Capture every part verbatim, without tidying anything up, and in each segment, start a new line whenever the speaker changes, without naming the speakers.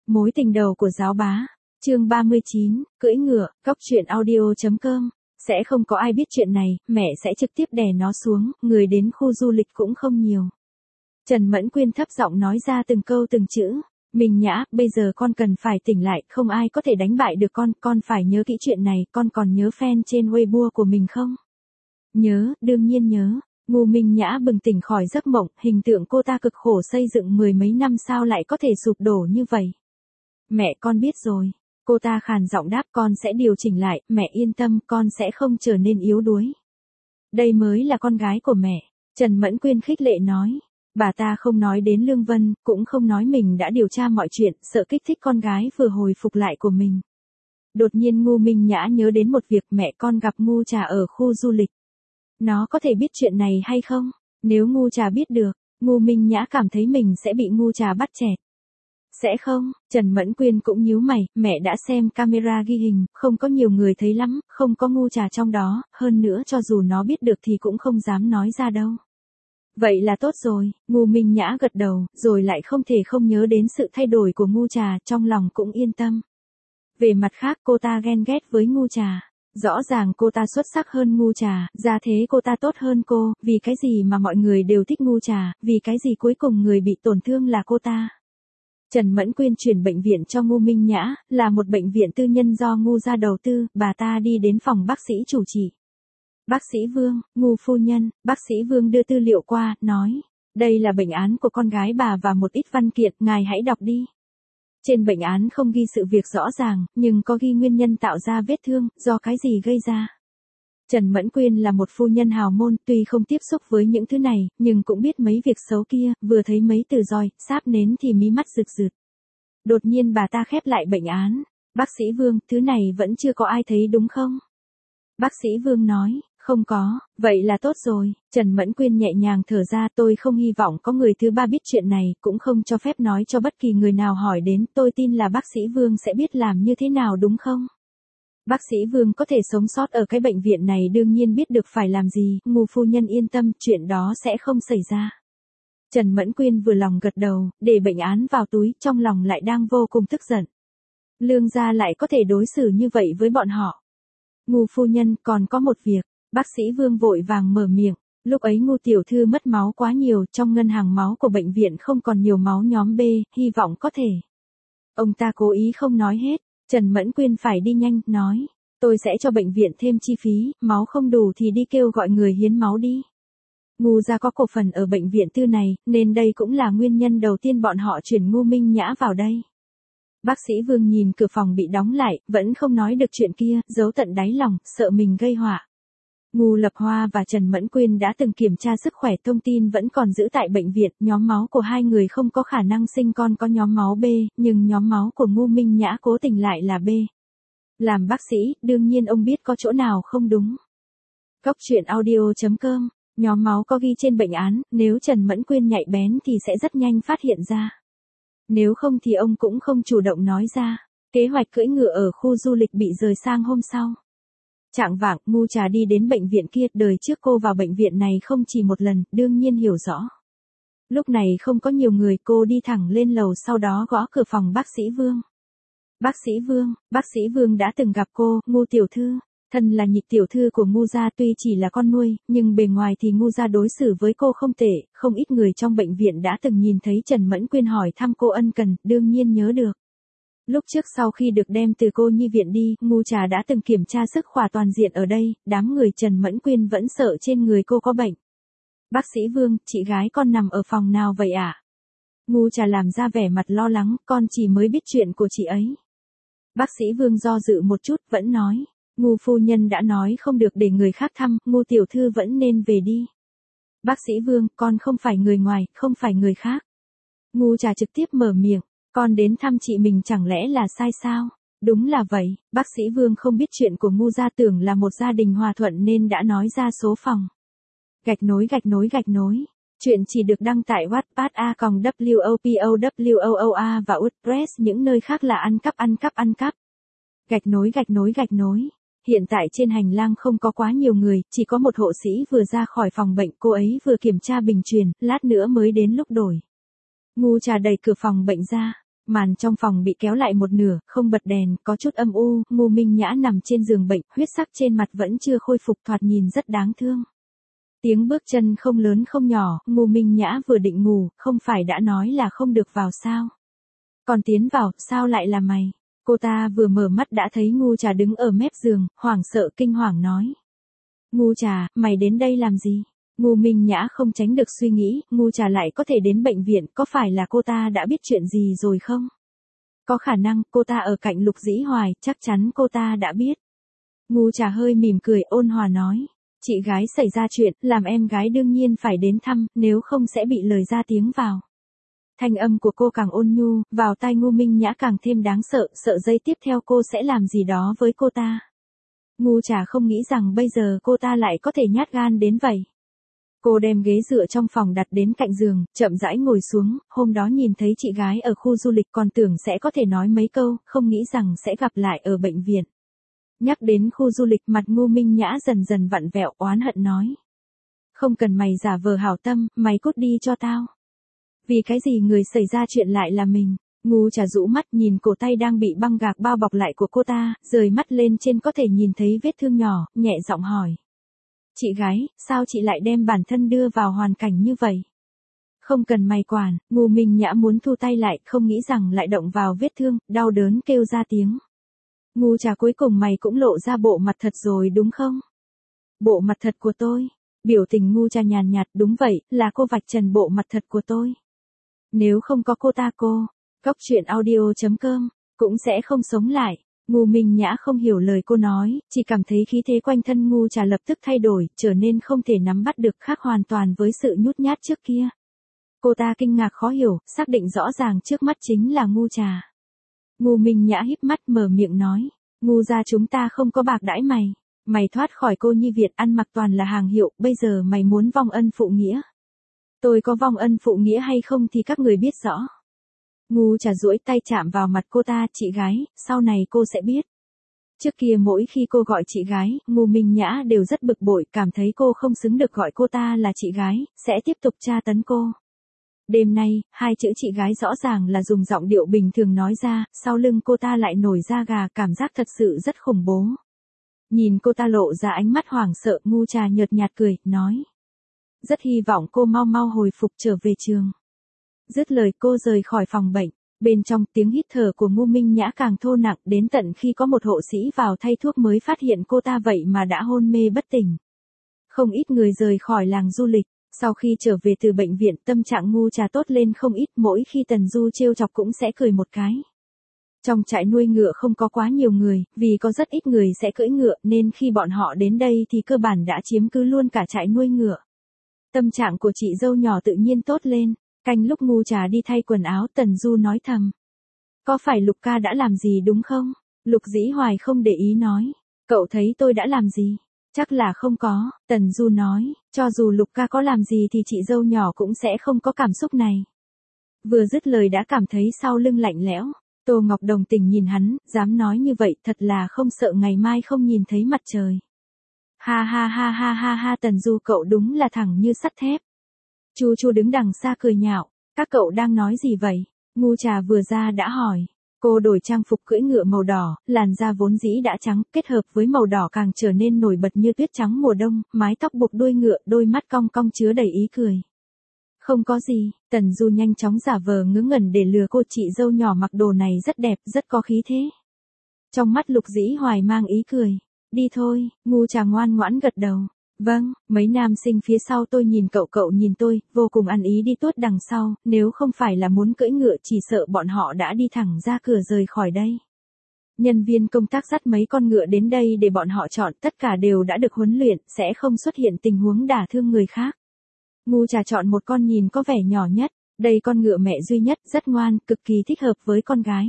Mối tình đầu của giáo bá. Chương ba mươi chín, cưỡi ngựa, cóc truyện audio chấm com. Sẽ không có ai biết chuyện này, mẹ sẽ trực tiếp đè nó xuống, người đến khu du lịch cũng không nhiều. Trần Mẫn Quyên thấp giọng nói ra từng câu từng chữ. Mình Nhã, bây giờ con cần phải tỉnh lại, không ai có thể đánh bại được con, con phải nhớ kỹ chuyện này, con còn nhớ fan trên Weibo của mình không? Nhớ, đương nhiên nhớ. Ngô Minh Nhã bừng tỉnh khỏi giấc mộng, hình tượng cô ta cực khổ xây dựng mười mấy năm sao lại có thể sụp đổ như vậy. Mẹ con biết rồi. Cô ta khàn giọng đáp, con sẽ điều chỉnh lại, mẹ yên tâm, con sẽ không trở nên yếu đuối. Đây mới là con gái của mẹ, Trần Mẫn Quyên khích lệ nói. Bà ta không nói đến Lương Vân, cũng không nói mình đã điều tra mọi chuyện, sợ kích thích con gái vừa hồi phục lại của mình. Đột nhiên Ngô Minh Nhã nhớ đến một việc, mẹ con gặp Ngu Trà ở khu du lịch. Nó có thể biết chuyện này hay không? Nếu Ngu Trà biết được, Ngô Minh Nhã cảm thấy mình sẽ bị Ngu Trà bắt chẹt. Sẽ không, Trần Mẫn Quyên cũng nhíu mày, mẹ đã xem camera ghi hình, không có nhiều người thấy lắm, không có Ngu Trà trong đó, hơn nữa cho dù nó biết được thì cũng không dám nói ra đâu. Vậy là tốt rồi, Ngô Minh Nhã gật đầu, rồi lại không thể không nhớ đến sự thay đổi của Ngu Trà, trong lòng cũng yên tâm. Về mặt khác cô ta ghen ghét với Ngu Trà. Rõ ràng cô ta xuất sắc hơn Ngu Trà, ra thế cô ta tốt hơn cô, vì cái gì mà mọi người đều thích Ngu Trà, vì cái gì cuối cùng người bị tổn thương là cô ta. Trần Mẫn Quyên chuyển bệnh viện cho Ngô Minh Nhã, là một bệnh viện tư nhân do Ngu gia đầu tư, bà ta đi đến phòng bác sĩ chủ trị. Bác sĩ Vương, Ngu phu nhân, bác sĩ Vương đưa tư liệu qua, nói, đây là bệnh án của con gái bà và một ít văn kiện, ngài hãy đọc đi. Trên bệnh án không ghi sự việc rõ ràng, nhưng có ghi nguyên nhân tạo ra vết thương, do cái gì gây ra. Trần Mẫn Quyên là một phu nhân hào môn, tuy không tiếp xúc với những thứ này, nhưng cũng biết mấy việc xấu kia, vừa thấy mấy từ roi, sáp nến thì mí mắt rực rực. Đột nhiên bà ta khép lại bệnh án. Bác sĩ Vương, thứ này vẫn chưa có ai thấy đúng không? Bác sĩ Vương nói, không có, vậy là tốt rồi. Trần Mẫn Quyên nhẹ nhàng thở ra, tôi không hy vọng có người thứ ba biết chuyện này, cũng không cho phép nói cho bất kỳ người nào hỏi đến, tôi tin là bác sĩ Vương sẽ biết làm như thế nào đúng không? Bác sĩ Vương có thể sống sót ở cái bệnh viện này đương nhiên biết được phải làm gì, Ngô phu nhân yên tâm, chuyện đó sẽ không xảy ra. Trần Mẫn Quyên vừa lòng gật đầu, để bệnh án vào túi, trong lòng lại đang vô cùng tức giận. Lương gia lại có thể đối xử như vậy với bọn họ. Ngô phu nhân, còn có một việc. Bác sĩ Vương vội vàng mở miệng, lúc ấy Ngô tiểu thư mất máu quá nhiều, trong ngân hàng máu của bệnh viện không còn nhiều máu nhóm B, hy vọng có thể. Ông ta cố ý không nói hết, Trần Mẫn Quyên phải đi nhanh, nói, tôi sẽ cho bệnh viện thêm chi phí, máu không đủ thì đi kêu gọi người hiến máu đi. Ngô gia có cổ phần ở bệnh viện tư này, nên đây cũng là nguyên nhân đầu tiên bọn họ chuyển Ngô Minh Nhã vào đây. Bác sĩ Vương nhìn cửa phòng bị đóng lại, vẫn không nói được chuyện kia, giấu tận đáy lòng, sợ mình gây họa. Ngô Lập Hoa và Trần Mẫn Quyên đã từng kiểm tra sức khỏe, thông tin vẫn còn giữ tại bệnh viện, nhóm máu của hai người không có khả năng sinh con có nhóm máu B, nhưng nhóm máu của Ngô Minh Nhã cố tình lại là B. Làm bác sĩ, đương nhiên ông biết có chỗ nào không đúng. Cóc truyện audio chấm com, nhóm máu có ghi trên bệnh án, nếu Trần Mẫn Quyên nhạy bén thì sẽ rất nhanh phát hiện ra. Nếu không thì ông cũng không chủ động nói ra. Kế hoạch cưỡi ngựa ở khu du lịch bị rời sang hôm sau. Chạng vạng, Ngu Trà đi đến bệnh viện kia, đời trước cô vào bệnh viện này không chỉ một lần, đương nhiên hiểu rõ. Lúc này không có nhiều người, cô đi thẳng lên lầu sau đó gõ cửa phòng bác sĩ Vương. Bác sĩ Vương, bác sĩ Vương đã từng gặp cô, Ngô tiểu thư, thân là nhị tiểu thư của Ngô gia, tuy chỉ là con nuôi, nhưng bề ngoài thì Ngô gia đối xử với cô không tệ, không ít người trong bệnh viện đã từng nhìn thấy Trần Mẫn Quyên hỏi thăm cô ân cần, đương nhiên nhớ được. Lúc trước sau khi được đem từ cô nhi viện đi, Ngu Trà đã từng kiểm tra sức khỏe toàn diện ở đây, đám người Trần Mẫn Quyên vẫn sợ trên người cô có bệnh. Bác sĩ Vương, chị gái con nằm ở phòng nào vậy ạ? À? Ngu Trà làm ra vẻ mặt lo lắng, con chỉ mới biết chuyện của chị ấy. Bác sĩ Vương do dự một chút, vẫn nói, Ngô phu nhân đã nói không được để người khác thăm, Ngô tiểu thư vẫn nên về đi. Bác sĩ Vương, con không phải người ngoài, không phải người khác. Ngu Trà trực tiếp mở miệng. Con đến thăm chị mình chẳng lẽ là sai sao? Đúng là vậy, bác sĩ Vương không biết chuyện của Ngu gia, tưởng là một gia đình hòa thuận nên đã nói ra số phòng. Gạch nối gạch nối gạch nối. Chuyện chỉ được đăng tại Wattpad a còng wopowoa và WordPress, những nơi khác là ăn cắp ăn cắp ăn cắp. Gạch nối gạch nối gạch nối. Hiện tại trên hành lang không có quá nhiều người, chỉ có một hộ sĩ vừa ra khỏi phòng bệnh, cô ấy vừa kiểm tra bình truyền, lát nữa mới đến lúc đổi. Ngu Trà đẩy cửa phòng bệnh ra. Màn trong phòng bị kéo lại một nửa, không bật đèn, có chút âm u, Ngô Minh Nhã nằm trên giường bệnh, huyết sắc trên mặt vẫn chưa khôi phục, thoạt nhìn rất đáng thương. Tiếng bước chân không lớn không nhỏ, Ngô Minh Nhã vừa định ngủ, không phải đã nói là không được vào sao? Còn tiến vào, sao lại là mày? Cô ta vừa mở mắt đã thấy Ngu Trà đứng ở mép giường, hoảng sợ kinh hoàng nói. Ngu Trà, mày đến đây làm gì? Ngô Minh Nhã không tránh được suy nghĩ, Ngu Trà lại có thể đến bệnh viện, có phải là cô ta đã biết chuyện gì rồi không? Có khả năng, cô ta ở cạnh Lục Dĩ Hoài, chắc chắn cô ta đã biết. Ngu Trà hơi mỉm cười ôn hòa nói. Chị gái xảy ra chuyện, làm em gái đương nhiên phải đến thăm, nếu không sẽ bị lời ra tiếng vào. Thanh âm của cô càng ôn nhu, vào tai Ngô Minh Nhã càng thêm đáng sợ, sợ giây tiếp theo cô sẽ làm gì đó với cô ta. Ngu Trà không nghĩ rằng bây giờ cô ta lại có thể nhát gan đến vậy. Cô đem ghế dựa trong phòng đặt đến cạnh giường, chậm rãi ngồi xuống, hôm đó nhìn thấy chị gái ở khu du lịch còn tưởng sẽ có thể nói mấy câu, không nghĩ rằng sẽ gặp lại ở bệnh viện. Nhắc đến khu du lịch mặt Ngô Minh Nhã dần dần vặn vẹo oán hận nói. Không cần mày giả vờ hảo tâm, mày cút đi cho tao. Vì cái gì người xảy ra chuyện lại là mình? Ngu Trà rũ mắt nhìn cổ tay đang bị băng gạc bao bọc lại của cô ta, rời mắt lên trên có thể nhìn thấy vết thương nhỏ, nhẹ giọng hỏi. Chị gái, sao chị lại đem bản thân đưa vào hoàn cảnh như vậy? Không cần mày quản, Ngô Minh Nhã muốn thu tay lại, không nghĩ rằng lại động vào vết thương, đau đớn kêu ra tiếng. Ngu Trà cuối cùng mày cũng lộ ra bộ mặt thật rồi đúng không? Bộ mặt thật của tôi. Biểu tình Ngu Trà nhàn nhạt, đúng vậy, là cô vạch trần bộ mặt thật của tôi. Nếu không có cô ta cô, Góc Chuyện Audio chấm com, cũng sẽ không sống lại. Ngô Minh Nhã không hiểu lời cô nói, chỉ cảm thấy khí thế quanh thân Ngu Trà lập tức thay đổi, trở nên không thể nắm bắt được, khác hoàn toàn với sự nhút nhát trước kia. Cô ta kinh ngạc khó hiểu, xác định rõ ràng trước mắt chính là Ngu Trà. Ngô Minh Nhã híp mắt mở miệng nói, Ngu gia chúng ta không có bạc đãi mày, mày thoát khỏi cô nhi Việt ăn mặc toàn là hàng hiệu, bây giờ mày muốn vong ân phụ nghĩa. Tôi có vong ân phụ nghĩa hay không thì các người biết rõ. Ngu Trà duỗi tay chạm vào mặt cô ta, chị gái, sau này cô sẽ biết. Trước kia mỗi khi cô gọi chị gái, Ngô Minh Nhã đều rất bực bội, cảm thấy cô không xứng được gọi cô ta là chị gái, sẽ tiếp tục tra tấn cô. Đêm nay, hai chữ chị gái rõ ràng là dùng giọng điệu bình thường nói ra, sau lưng cô ta lại nổi da gà, cảm giác thật sự rất khủng bố. Nhìn cô ta lộ ra ánh mắt hoảng sợ, Ngu Trà nhợt nhạt cười, nói. Rất hy vọng cô mau mau hồi phục trở về trường. Dứt lời cô rời khỏi phòng bệnh. Bên trong tiếng hít thở của Ngô Minh Nhã càng thô nặng, đến tận khi có một hộ sĩ vào thay thuốc mới phát hiện cô ta vậy mà đã hôn mê bất tỉnh. Không ít người rời khỏi làng du lịch, sau khi trở về từ bệnh viện tâm trạng Ngu Trà tốt lên không ít, mỗi khi Tần Du trêu chọc cũng sẽ cười một cái. Trong trại nuôi ngựa không có quá nhiều người, vì có rất ít người sẽ cưỡi ngựa nên khi bọn họ đến đây thì cơ bản đã chiếm cứ luôn cả trại nuôi ngựa. Tâm trạng của chị dâu nhỏ tự nhiên tốt lên. Canh lúc Ngu Trà đi thay quần áo, Tần Du nói thầm. Có phải Lục ca đã làm gì đúng không? Lục Dĩ Hoài không để ý nói. Cậu thấy tôi đã làm gì? Chắc là không có, Tần Du nói. Cho dù Lục ca có làm gì thì chị dâu nhỏ cũng sẽ không có cảm xúc này. Vừa dứt lời đã cảm thấy sau lưng lạnh lẽo. Tô Ngọc đồng tình nhìn hắn, dám nói như vậy thật là không sợ ngày mai không nhìn thấy mặt trời. Ha ha ha ha ha ha, Tần Du cậu đúng là thẳng như sắt thép. Chu Chu đứng đằng xa cười nhạo, các cậu đang nói gì vậy? Ngu Trà vừa ra đã hỏi. Cô đổi trang phục cưỡi ngựa màu đỏ, làn da vốn dĩ đã trắng, kết hợp với màu đỏ càng trở nên nổi bật như tuyết trắng mùa đông, mái tóc buộc đuôi ngựa, đôi mắt cong cong chứa đầy ý cười. Không có gì, Tần Du nhanh chóng giả vờ ngớ ngẩn để lừa cô, chị dâu nhỏ mặc đồ này rất đẹp, rất có khí thế. Trong mắt Lục Dĩ Hoài mang ý cười. Đi thôi, Ngu Trà ngoan ngoãn gật đầu. Vâng, mấy nam sinh phía sau tôi nhìn cậu cậu nhìn tôi, vô cùng ăn ý đi tuốt đằng sau, nếu không phải là muốn cưỡi ngựa chỉ sợ bọn họ đã đi thẳng ra cửa rời khỏi đây. Nhân viên công tác dắt mấy con ngựa đến đây để bọn họ chọn, tất cả đều đã được huấn luyện, sẽ không xuất hiện tình huống đả thương người khác. Ngu Trà chọn một con nhìn có vẻ nhỏ nhất, đây con ngựa mẹ duy nhất, rất ngoan, cực kỳ thích hợp với con gái.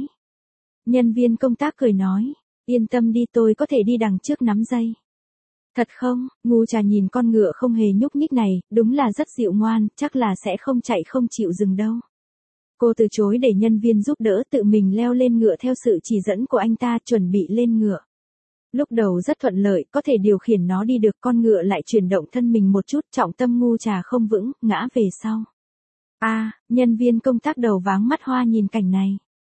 Nhân viên công tác cười nói, yên tâm đi tôi có thể đi đằng trước nắm dây. Thật không? Ngu Trà nhìn con ngựa không hề nhúc nhích này, đúng là rất dịu ngoan, chắc là sẽ không chạy không chịu dừng đâu. Cô từ chối để nhân viên giúp đỡ, tự mình leo lên ngựa theo sự chỉ dẫn của anh ta, chuẩn bị lên ngựa. Lúc đầu rất thuận lợi, có thể điều khiển nó đi được, con ngựa lại chuyển động thân mình một chút, trọng tâm Ngu Trà không vững, ngã về sau. A, à, nhân viên công tác đầu váng mắt hoa nhìn cảnh này.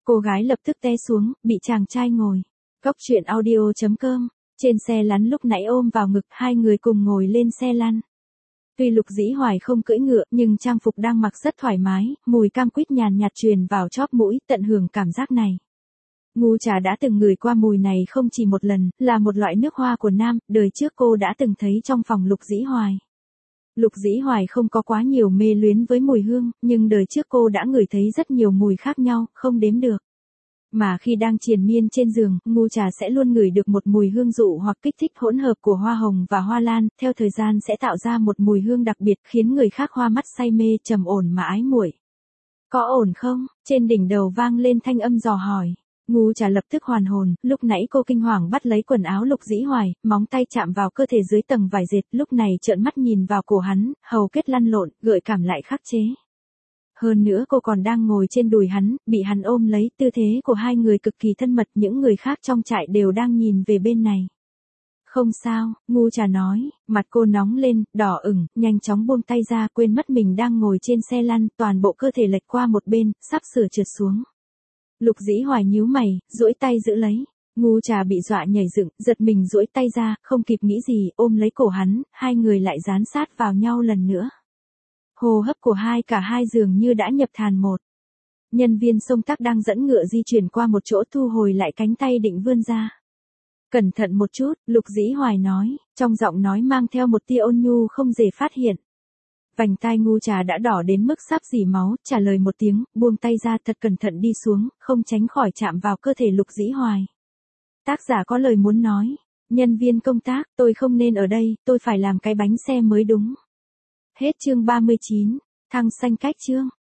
Cô gái lập tức té xuống, bị chàng trai ngồi. Cốc truyện audio chấm com. Trên xe lăn lúc nãy ôm vào ngực, hai người cùng ngồi lên xe lăn. Tuy Lục Dĩ Hoài không cưỡi ngựa, nhưng trang phục đang mặc rất thoải mái, mùi cam quýt nhàn nhạt truyền vào chóp mũi, tận hưởng cảm giác này. Ngu Trà đã từng ngửi qua mùi này không chỉ một lần, là một loại nước hoa của nam, đời trước cô đã từng thấy trong phòng Lục Dĩ Hoài. Lục Dĩ Hoài không có quá nhiều mê luyến với mùi hương, nhưng đời trước cô đã ngửi thấy rất nhiều mùi khác nhau, không đếm được. Mà khi đang triền miên trên giường, Ngu Trà sẽ luôn ngửi được một mùi hương dụ hoặc kích thích hỗn hợp của hoa hồng và hoa lan, theo thời gian sẽ tạo ra một mùi hương đặc biệt khiến người khác hoa mắt say mê, trầm ổn mà ái muội. Có ổn không? Trên đỉnh đầu vang lên thanh âm dò hỏi. Ngu Trà lập tức hoàn hồn, lúc nãy cô kinh hoàng bắt lấy quần áo Lục Dĩ Hoài, móng tay chạm vào cơ thể dưới tầng vải dệt, lúc này trợn mắt nhìn vào cổ hắn, hầu kết lăn lộn, gợi cảm lại khắc chế. Hơn nữa cô còn đang ngồi trên đùi hắn, bị hắn ôm lấy, tư thế của hai người cực kỳ thân mật, những người khác trong trại đều đang nhìn về bên này. Không sao, Ngu Trà nói, mặt cô nóng lên, đỏ ửng, nhanh chóng buông tay ra, quên mất mình đang ngồi trên xe lăn, toàn bộ cơ thể lệch qua một bên, sắp sửa trượt xuống. Lục Dĩ Hoài nhíu mày, duỗi tay giữ lấy. Ngu Trà bị dọa nhảy dựng, giật mình duỗi tay ra, không kịp nghĩ gì, ôm lấy cổ hắn, hai người lại dán sát vào nhau lần nữa. Hô hấp của hai cả hai dường như đã nhập thàn một. Nhân viên xông tác đang dẫn ngựa di chuyển qua một chỗ, thu hồi lại cánh tay định vươn ra. Cẩn thận một chút, Lục Dĩ Hoài nói, trong giọng nói mang theo một tia ôn nhu không dễ phát hiện. Vành tai Ngu Trà đã đỏ đến mức sắp rỉ máu, trả lời một tiếng, buông tay ra thật cẩn thận đi xuống, không tránh khỏi chạm vào cơ thể Lục Dĩ Hoài. Tác giả có lời muốn nói, nhân viên công tác, tôi không nên ở đây, tôi phải làm cái bánh xe mới đúng. Hết chương ba mươi chín, thăng xanh cách chương.